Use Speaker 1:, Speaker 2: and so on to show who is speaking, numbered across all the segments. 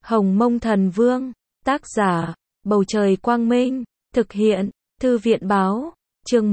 Speaker 1: Hồng Mông Thần Vương, tác giả, Bầu Trời Quang Minh, thực hiện, Thư viện Báo, chương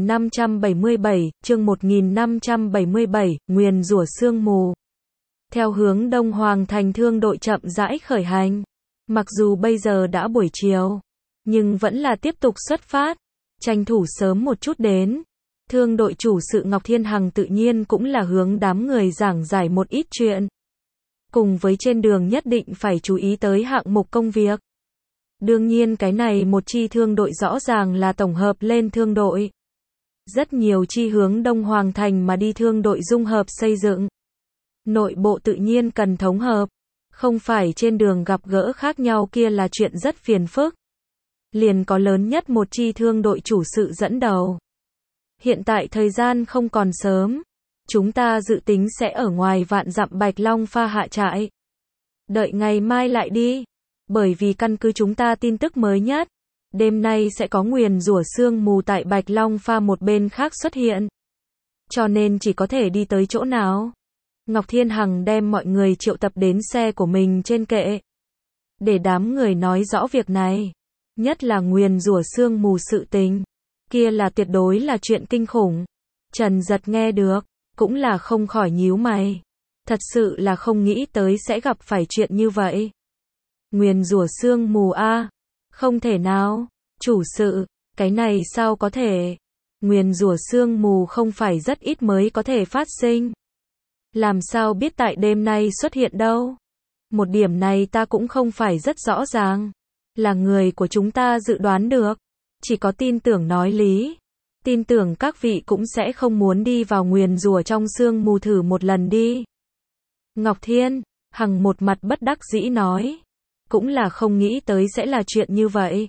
Speaker 1: 1577, nguyền rủa sương mù. Theo hướng Đông Hoàng thành thương đội chậm rãi khởi hành. Mặc dù bây giờ đã buổi chiều, nhưng vẫn là tiếp tục xuất phát, tranh thủ sớm một chút đến. Thương đội chủ sự Ngọc Thiên Hằng tự nhiên cũng là hướng đám người giảng giải một ít chuyện. Cùng với trên đường nhất định phải chú ý tới hạng mục công việc. Đương nhiên cái này một chi thương đội rõ ràng là tổng hợp lên thương đội. Rất nhiều chi hướng Đông Hoàng thành mà đi thương đội dung hợp xây dựng. Nội bộ tự nhiên cần thống hợp. Không phải trên đường gặp gỡ khác nhau kia là chuyện rất phiền phức. Liền có lớn nhất một chi thương đội chủ sự dẫn đầu. Hiện tại thời gian không còn sớm. Chúng ta dự tính sẽ ở ngoài vạn dặm Bạch Long Pha hạ trại. Đợi ngày mai lại đi. Bởi vì căn cứ chúng ta tin tức mới nhất. Đêm nay sẽ có nguyền rủa sương mù tại Bạch Long Pha một bên khác xuất hiện. Cho nên chỉ có thể đi tới chỗ nào. Ngọc Thiên Hằng đem mọi người triệu tập đến xe của mình trên kệ. Để đám người nói rõ việc này. Nhất là nguyền rủa sương mù sự tình. Kia là tuyệt đối là chuyện kinh khủng. Trần Giật nghe được. Cũng là không khỏi nhíu mày. Thật sự là không nghĩ tới sẽ gặp phải chuyện như vậy. Nguyền rủa sương mù a, không thể nào. Chủ sự, cái này sao có thể? Nguyền rủa sương mù không phải rất ít mới có thể phát sinh. Làm sao biết tại đêm nay xuất hiện đâu? Một điểm này ta cũng không phải rất rõ ràng. Là người của chúng ta dự đoán được. Chỉ có tin tưởng nói lý. Tin tưởng các vị cũng sẽ không muốn đi vào nguyền rủa trong sương mù thử một lần đi. Ngọc Thiên Hằng một mặt bất đắc dĩ nói. Cũng là không nghĩ tới sẽ là chuyện như vậy.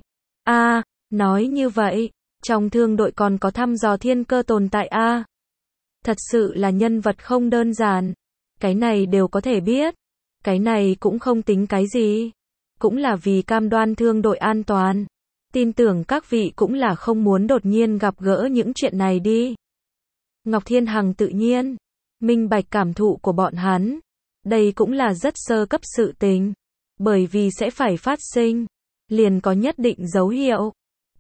Speaker 1: Nói như vậy, trong thương đội còn có thăm dò thiên cơ tồn tại Thật sự là nhân vật không đơn giản. Cái này đều có thể biết. Cái này cũng không tính cái gì. Cũng là vì cam đoan thương đội an toàn. Tin tưởng các vị cũng là không muốn đột nhiên gặp gỡ những chuyện này đi. Ngọc Thiên Hằng tự nhiên minh bạch cảm thụ của bọn hắn. Đây cũng là rất sơ cấp sự tình. Bởi vì sẽ phải phát sinh. Liền có nhất định dấu hiệu.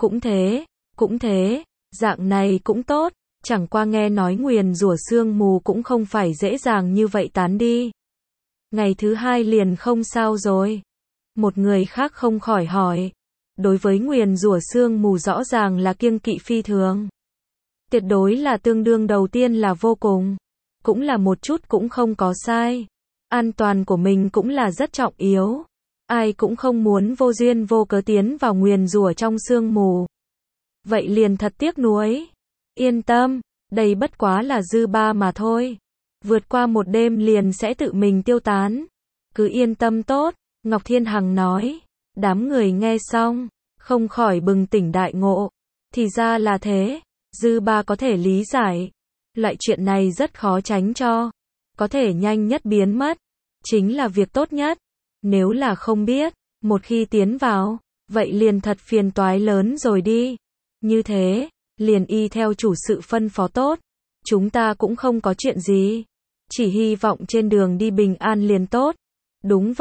Speaker 1: Cũng thế, dạng này cũng tốt. Chẳng qua nghe nói nguyền rủa sương mù cũng không phải dễ dàng như vậy tán đi. Ngày thứ hai liền không sao rồi. Một người khác không khỏi hỏi. Đối với nguyền rủa sương mù rõ ràng là kiêng kỵ phi thường. Tuyệt đối là tương đương đầu tiên là vô cùng. Cũng là một chút cũng không có sai. An toàn của mình cũng là rất trọng yếu. Ai cũng không muốn vô duyên vô cớ tiến vào nguyền rủa trong sương mù. Vậy liền thật tiếc nuối. Yên tâm, đây bất quá là dư ba mà thôi. Vượt qua một đêm liền sẽ tự mình tiêu tán. Cứ yên tâm tốt, Ngọc Thiên Hằng nói. Đám người nghe xong, không khỏi bừng tỉnh đại ngộ. Thì ra là thế, dư ba có thể lý giải. Loại chuyện này rất khó tránh cho. Có thể nhanh nhất biến mất. Chính là việc tốt nhất. Nếu là không biết, một khi tiến vào, vậy liền thật phiền toái lớn rồi đi. Như thế, liền y theo chủ sự phân phó tốt. Chúng ta cũng không có chuyện gì. Chỉ hy vọng trên đường đi bình an liền tốt. Đúng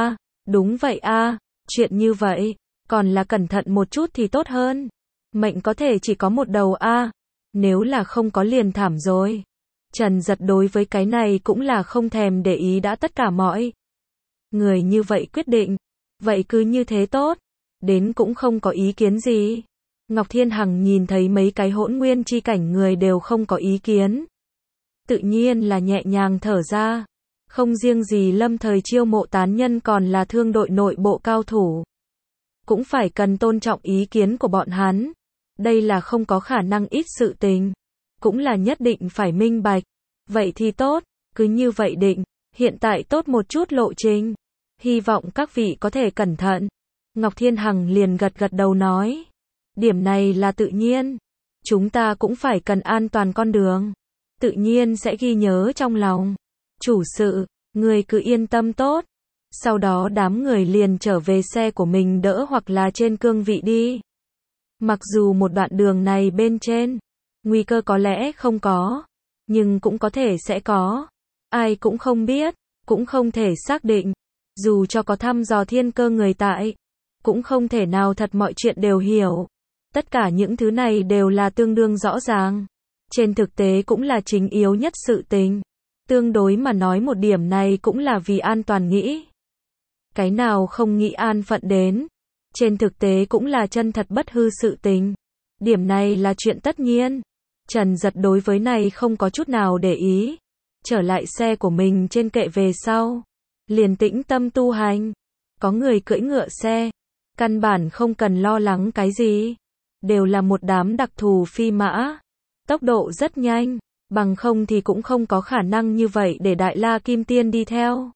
Speaker 1: vậy chuyện như vậy, còn là cẩn thận một chút thì tốt hơn. Mệnh có thể chỉ có một đầu nếu là không có liền thảm rồi. Trần Giật đối với cái này cũng là không thèm để ý đã tất cả mọi người như vậy quyết định. Vậy cứ như thế tốt. Đến cũng không có ý kiến gì. Ngọc Thiên Hằng nhìn thấy mấy cái hỗn nguyên chi cảnh người đều không có ý kiến. Tự nhiên là nhẹ nhàng thở ra. Không riêng gì lâm thời chiêu mộ tán nhân còn là thương đội nội bộ cao thủ. Cũng phải cần tôn trọng ý kiến của bọn hắn. Đây là không có khả năng ít sự tình. Cũng là nhất định phải minh bạch. Vậy thì tốt, cứ như vậy định. Hiện tại tốt một chút lộ trình. Hy vọng các vị có thể cẩn thận. Ngọc Thiên Hằng liền gật gật đầu nói. Điểm này là tự nhiên. Chúng ta cũng phải cần an toàn con đường. Tự nhiên sẽ ghi nhớ trong lòng. Chủ sự, người cứ yên tâm tốt. Sau đó đám người liền trở về xe của mình đỡ hoặc là trên cương vị đi. Mặc dù một đoạn đường này bên trên, nguy cơ có lẽ không có. Nhưng cũng có thể sẽ có. Ai cũng không biết, cũng không thể xác định. Dù cho có thăm dò thiên cơ người tại, cũng không thể nào thật mọi chuyện đều hiểu. Tất cả những thứ này đều là tương đương rõ ràng. Trên thực tế cũng là chính yếu nhất sự tình. Tương đối mà nói một điểm này cũng là vì an toàn nghĩ. Cái nào không nghĩ an phận đến. Trên thực tế cũng là chân thật bất hư sự tình. Điểm này là chuyện tất nhiên. Trần Giật đối với này không có chút nào để ý. Trở lại xe của mình trên kệ về sau. Liền tĩnh tâm tu hành. Có người cưỡi ngựa xe. Căn bản không cần lo lắng cái gì. Đều là một đám đặc thù phi mã. Tốc độ rất nhanh. Bằng không thì cũng không có khả năng như vậy để Đại La Kim Tiên đi theo.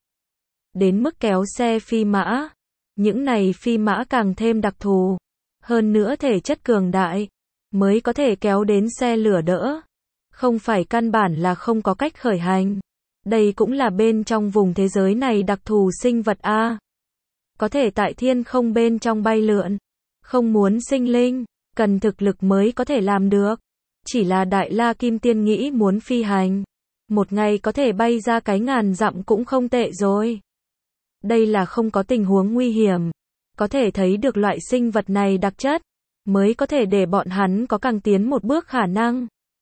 Speaker 1: Đến mức kéo xe phi mã. Những này phi mã càng thêm đặc thù. Hơn nữa thể chất cường đại. Mới có thể kéo đến xe lửa đỡ. Không phải căn bản là không có cách khởi hành. Đây cũng là bên trong vùng thế giới này đặc thù sinh vật A. Có thể tại thiên không bên trong bay lượn. Không muốn sinh linh. Cần thực lực mới có thể làm được. Chỉ là Đại La Kim Tiên nghĩ muốn phi hành. Một ngày có thể bay ra cái ngàn dặm cũng không tệ rồi. Đây là không có tình huống nguy hiểm. Có thể thấy được loại sinh vật này đặc chất. Mới có thể để bọn hắn có càng tiến một bước khả năng.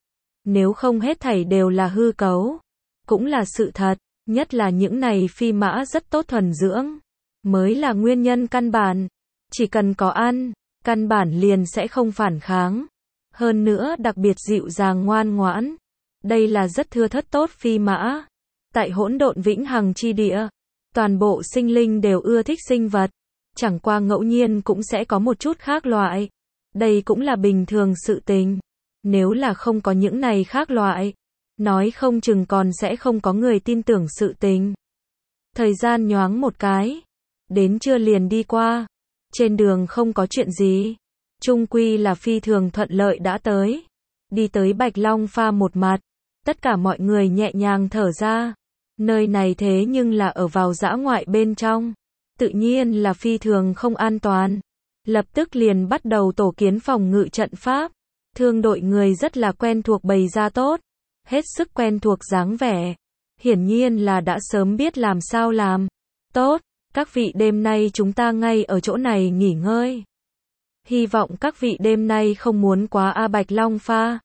Speaker 1: Nếu không hết thảy đều là hư cấu. Cũng là sự thật. Nhất là những này phi mã rất tốt thuần dưỡng. Mới là nguyên nhân căn bản. Chỉ cần có ăn. Căn bản liền sẽ không phản kháng. Hơn nữa đặc biệt dịu dàng ngoan ngoãn. Đây là rất thưa thớt tốt phi mã. Tại hỗn độn vĩnh hằng chi địa. Toàn bộ sinh linh đều ưa thích sinh vật. Chẳng qua ngẫu nhiên cũng sẽ có một chút khác loại. Đây cũng là bình thường sự tình. Nếu là không có những này khác loại. Nói không chừng còn sẽ không có người tin tưởng sự tình. Thời gian nhoáng một cái. Đến trưa liền đi qua. Trên đường không có chuyện gì. Chung quy là phi thường thuận lợi đã tới. Đi tới Bạch Long Pha một mặt. Tất cả mọi người nhẹ nhàng thở ra. Nơi này thế nhưng là ở vào dã ngoại bên trong. Tự nhiên là phi thường không an toàn. Lập tức liền bắt đầu tổ kiến phòng ngự trận pháp. Thương đội người rất là quen thuộc bày ra tốt. Hết sức quen thuộc dáng vẻ. Hiển nhiên là đã sớm biết làm sao làm. Tốt, các vị đêm nay chúng ta ngay ở chỗ này nghỉ ngơi. Hy vọng các vị đêm nay không muốn quá A Bạch Long Pha.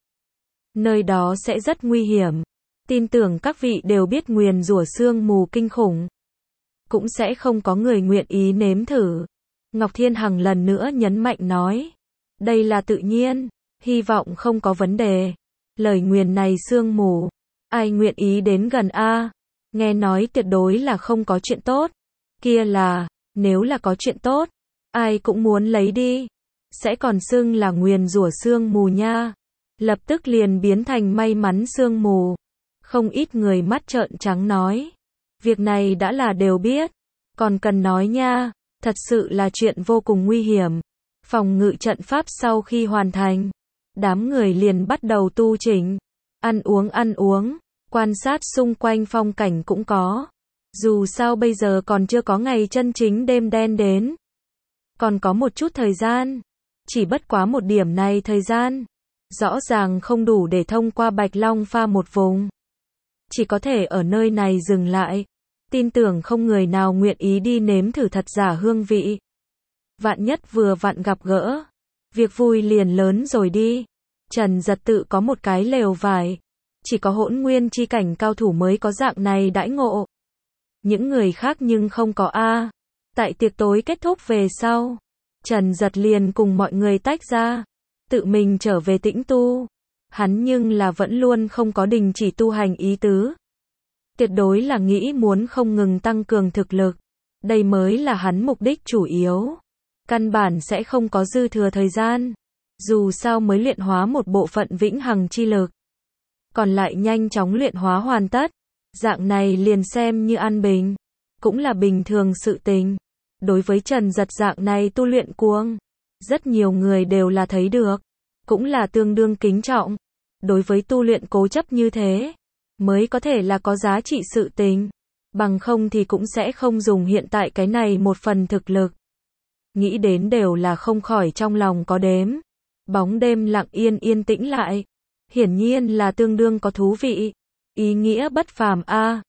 Speaker 1: Nơi đó sẽ rất nguy hiểm. Tin tưởng các vị đều biết nguyền rủa sương mù kinh khủng. Cũng sẽ không có người nguyện ý nếm thử. Ngọc Thiên Hằng lần nữa nhấn mạnh nói. Đây là tự nhiên. Hy vọng không có vấn đề. Lời nguyền này sương mù. Ai nguyện ý đến gần A. Nghe nói tuyệt đối là không có chuyện tốt. Kia là, nếu là có chuyện tốt. Ai cũng muốn lấy đi. Sẽ còn xưng là nguyền rủa sương mù nha. Lập tức liền biến thành may mắn sương mù. Không ít người mắt trợn trắng nói. Việc này đã là đều biết. Còn cần nói nha. Thật sự là chuyện vô cùng nguy hiểm. Phòng ngự trận pháp sau khi hoàn thành. Đám người liền bắt đầu tu chỉnh. Ăn uống. Quan sát xung quanh phong cảnh cũng có. Dù sao bây giờ còn chưa có ngày chân chính đêm đen đến. Còn có một chút thời gian. Chỉ bất quá một điểm này thời gian. Rõ ràng không đủ để thông qua Bạch Long Pha một vùng. Chỉ có thể ở nơi này dừng lại. Tin tưởng không người nào nguyện ý đi nếm thử thật giả hương vị. Vạn nhất vừa vặn gặp gỡ. Việc vui liền lớn rồi đi. Trần Giật tự có một cái lều vải. Chỉ có hỗn nguyên chi cảnh cao thủ mới có dạng này đãi ngộ. Những người khác nhưng không có A. Tại tiệc tối kết thúc về sau. Trần Giật liền cùng mọi người tách ra. Tự mình trở về tĩnh tu. Hắn nhưng là vẫn luôn không có đình chỉ tu hành ý tứ. Tuyệt đối là nghĩ muốn không ngừng tăng cường thực lực. Đây mới là hắn mục đích chủ yếu. Căn bản sẽ không có dư thừa thời gian. Dù sao mới luyện hóa một bộ phận vĩnh hằng chi lực. Còn lại nhanh chóng luyện hóa hoàn tất. Dạng này liền xem như an bình. Cũng là bình thường sự tình. Đối với Trần Giật dạng này tu luyện cuồng. Rất nhiều người đều là thấy được. Cũng là tương đương kính trọng. Đối với tu luyện cố chấp như thế. Mới có thể là có giá trị sự tình. Bằng không thì cũng sẽ không dùng hiện tại cái này một phần thực lực. Nghĩ đến đều là không khỏi trong lòng có đếm. Bóng đêm lặng yên tĩnh lại. Hiển nhiên là tương đương có thú vị. Ý nghĩa bất phàm A.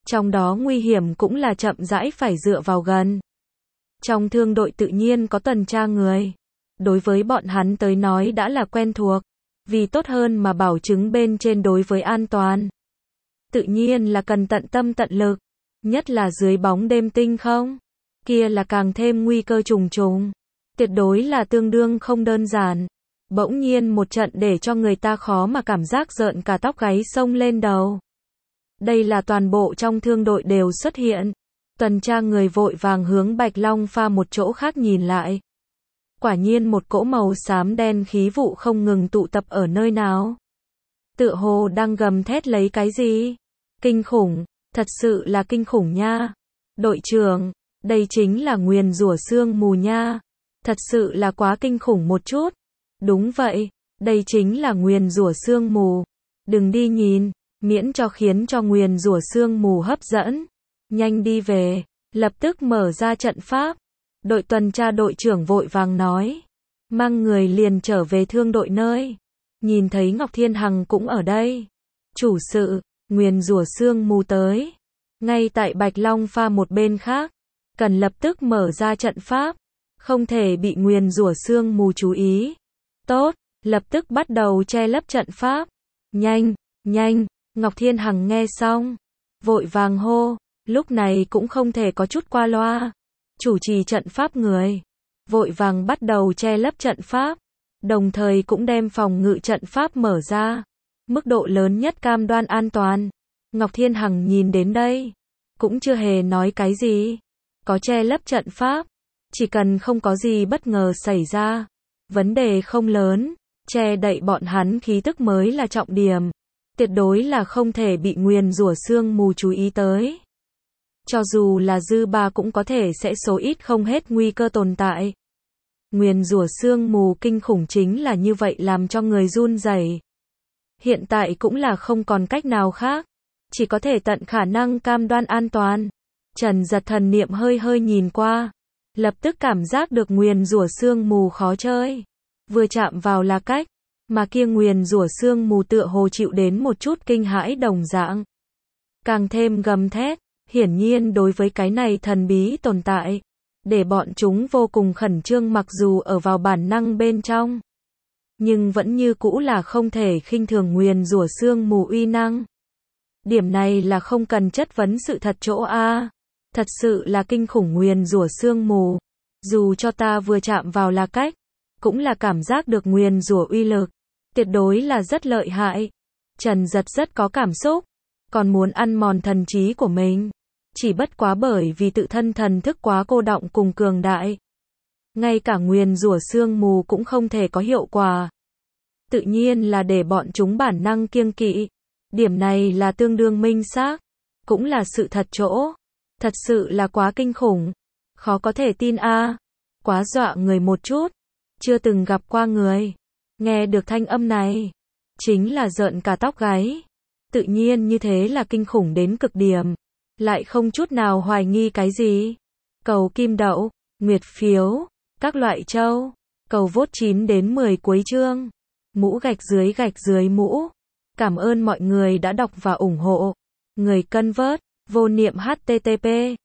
Speaker 1: Trong đó nguy hiểm cũng là chậm rãi phải dựa vào gần. Trong thương đội tự nhiên có tuần tra người. Đối với bọn hắn tới nói đã là quen thuộc, vì tốt hơn mà bảo chứng bên trên đối với an toàn. Tự nhiên là cần tận tâm tận lực, nhất là dưới bóng đêm tinh không. Kia là càng thêm nguy cơ trùng trùng. Tuyệt đối là tương đương không đơn giản. Bỗng nhiên một trận để cho người ta khó mà cảm giác rợn cả tóc gáy xông lên đầu. Đây là toàn bộ trong thương đội đều xuất hiện. Tuần tra người vội vàng hướng Bạch Long Pha một chỗ khác nhìn lại. Quả nhiên một cỗ màu xám đen khí vụ không ngừng tụ tập ở nơi nào. Tựa hồ đang gầm thét lấy cái gì? Kinh khủng, thật sự là kinh khủng nha. Đội trưởng, đây chính là nguyền rủa sương mù nha. Thật sự là quá kinh khủng một chút. Đúng vậy, đây chính là nguyền rủa sương mù. Đừng đi nhìn, miễn cho khiến cho nguyền rủa sương mù hấp dẫn. Nhanh đi về, lập tức mở ra trận pháp. Đội tuần tra đội trưởng vội vàng nói. Mang người liền trở về thương đội nơi. Nhìn thấy Ngọc Thiên Hằng cũng ở đây. Chủ sự, nguyền rủa sương mù tới. Ngay tại Bạch Long Pha một bên khác. Cần lập tức mở ra trận pháp. Không thể bị nguyền rủa sương mù chú ý. Tốt, lập tức bắt đầu che lấp trận pháp. Nhanh, nhanh, Ngọc Thiên Hằng nghe xong. Vội vàng hô, lúc này cũng không thể có chút qua loa. Chủ trì trận pháp người. Vội vàng bắt đầu che lấp trận pháp. Đồng thời cũng đem phòng ngự trận pháp mở ra. Mức độ lớn nhất cam đoan an toàn. Ngọc Thiên Hằng nhìn đến đây. Cũng chưa hề nói cái gì. Có che lấp trận pháp. Chỉ cần không có gì bất ngờ xảy ra. Vấn đề không lớn. Che đậy bọn hắn khí tức mới là trọng điểm. Tuyệt đối là không thể bị nguyền rủa sương mù chú ý tới. Cho dù là dư ba cũng có thể sẽ số ít không hết nguy cơ tồn tại. Nguyền rủa sương mù kinh khủng chính là như vậy làm cho người run rẩy. Hiện tại cũng là không còn cách nào khác. Chỉ có thể tận khả năng cam đoan an toàn. Trần Giật thần niệm hơi hơi nhìn qua. Lập tức cảm giác được nguyền rủa sương mù khó chơi. Vừa chạm vào là cách. Mà kia nguyền rủa sương mù tựa hồ chịu đến một chút kinh hãi đồng dạng. Càng thêm gầm thét. Hiển nhiên đối với cái này thần bí tồn tại. Để bọn chúng vô cùng khẩn trương mặc dù ở vào bản năng bên trong. Nhưng vẫn như cũ là không thể khinh thường nguyền rủa sương mù uy năng. Điểm này là không cần chất vấn sự thật chỗ A. Thật sự là kinh khủng nguyền rủa sương mù. Dù cho ta vừa chạm vào là cách. Cũng là cảm giác được nguyền rủa uy lực. Tuyệt đối là rất lợi hại. Trần Giật rất có cảm xúc. Còn muốn ăn mòn thần trí của mình. Chỉ bất quá bởi vì tự thân thần thức quá cô đọng cùng cường đại. Ngay cả nguyền rủa sương mù cũng không thể có hiệu quả. Tự nhiên là để bọn chúng bản năng kiêng kỵ. Điểm này là tương đương minh xác. Cũng là sự thật chỗ. Thật sự là quá kinh khủng. Khó có thể tin a. Quá dọa người một chút. Chưa từng gặp qua người. Nghe được thanh âm này. Chính là rợn cả tóc gáy. Tự nhiên như thế là kinh khủng đến cực điểm. Lại không chút nào hoài nghi cái gì. Cầu kim đậu, nguyệt phiếu, các loại châu. Cầu vote 9 đến 10 cuối chương. Mũ gạch dưới mũ. Cảm ơn mọi người đã đọc và ủng hộ. Người cân vớt, vô niệm http.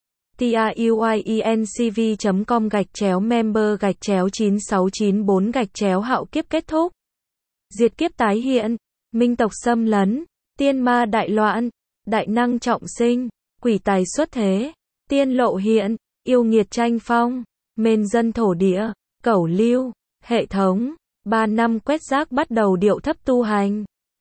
Speaker 1: tiuyecv.com/member/9694 hạo kiếp kết thúc. Diệt kiếp tái hiện. Minh tộc xâm lấn. Tiên ma đại loạn. Đại năng trọng sinh. Quỷ tài xuất thế. Tiên lộ hiện. Yêu nghiệt tranh phong. Mên dân thổ địa. Cẩu lưu. Hệ thống. 3 năm quét rác bắt đầu điệu thấp tu hành.